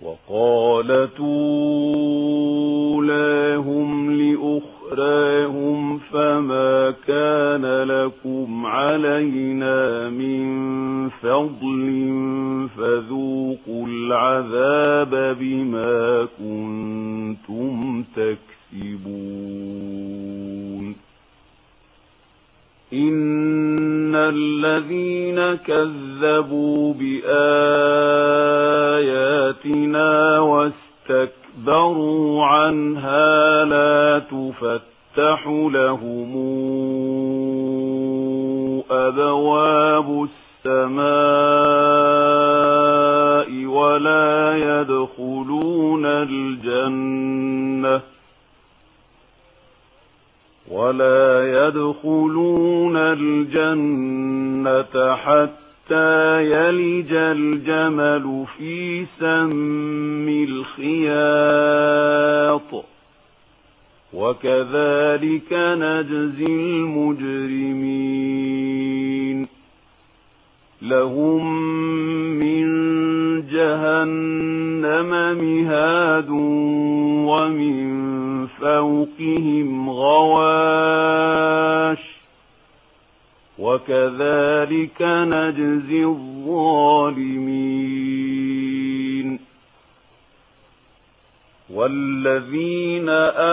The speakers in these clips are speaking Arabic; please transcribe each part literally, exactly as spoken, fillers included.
وقالت أولاهم لأخراهم فما كان لكم علينا من فضل فذوقوا العذاب بما كنتم تكسبون إن الذين كذبوا بآياتنا واستكبروا عنها لا تفتح لهم أبواب السماء ولا يدخلون الجنة ولا يدخلون الجنة حتى يلج الجمل في سم الخياط وكذلك نجزي المجرمين لهم من جهنم مهاد ومن فوقهم غواش وكذلك نجزي الظالمين والذين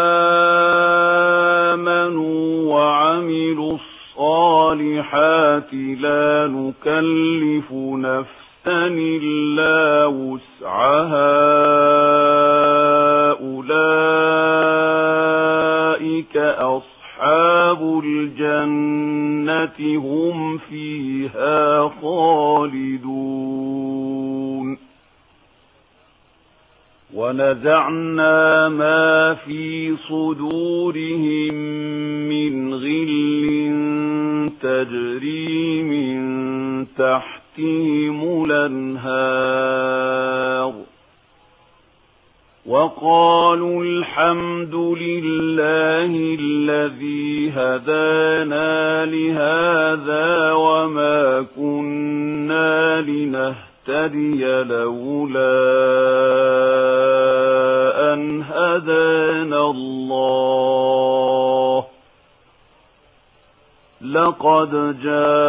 آمنوا وعملوا الصالحات لا نكلف نفسا إلا وسعها أولئك أصحاب الجنة هم فيها خالدون ونزعنا ما في صدورهم من غل تجري من تحتهم الأنهار وقالوا الحمد لله الذي هدانا لهذا وما كنا لنهتدي لولا أن هدانا الله لقد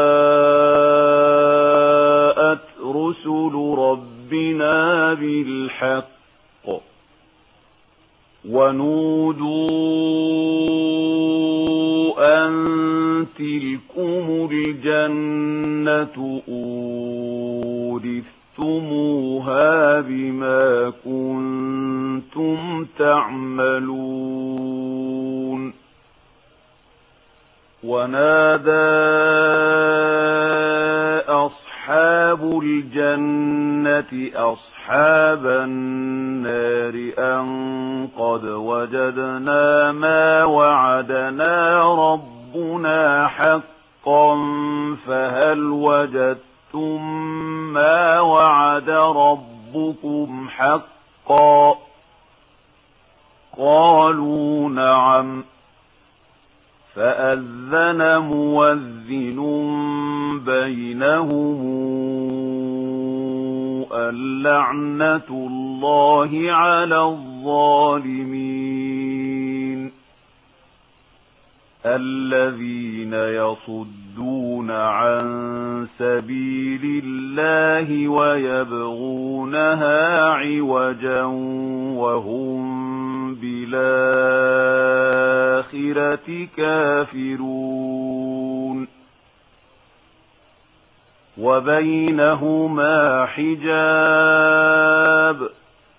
جاءت رسل ربنا بالحق ونودوا أن تلكم الجنة أورثتموها بما كنتم تعملون ونادى أصحاب الجنة أصحاب النار أن قد وجدنا ما وعدنا ربنا حقا فهل وجدتم ما وعد ربكم حقا قالوا نعم فأذن مؤذن بينهم اللعنة الله على الظالمين الذين يصدون عن سبيل الله ويبغونها عوجا وهم بالآخرة كافرون وبينهما حجاب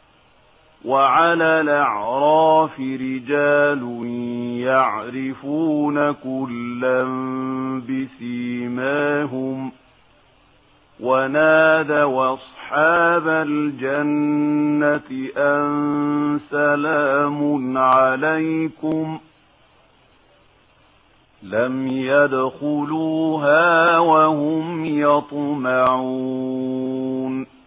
وعلى الأعراف رجال يعرفون كلا بسيماهم ونادوا أصحاب الجنة أن سلام عليكم لم يدخلوها وهم يطمعون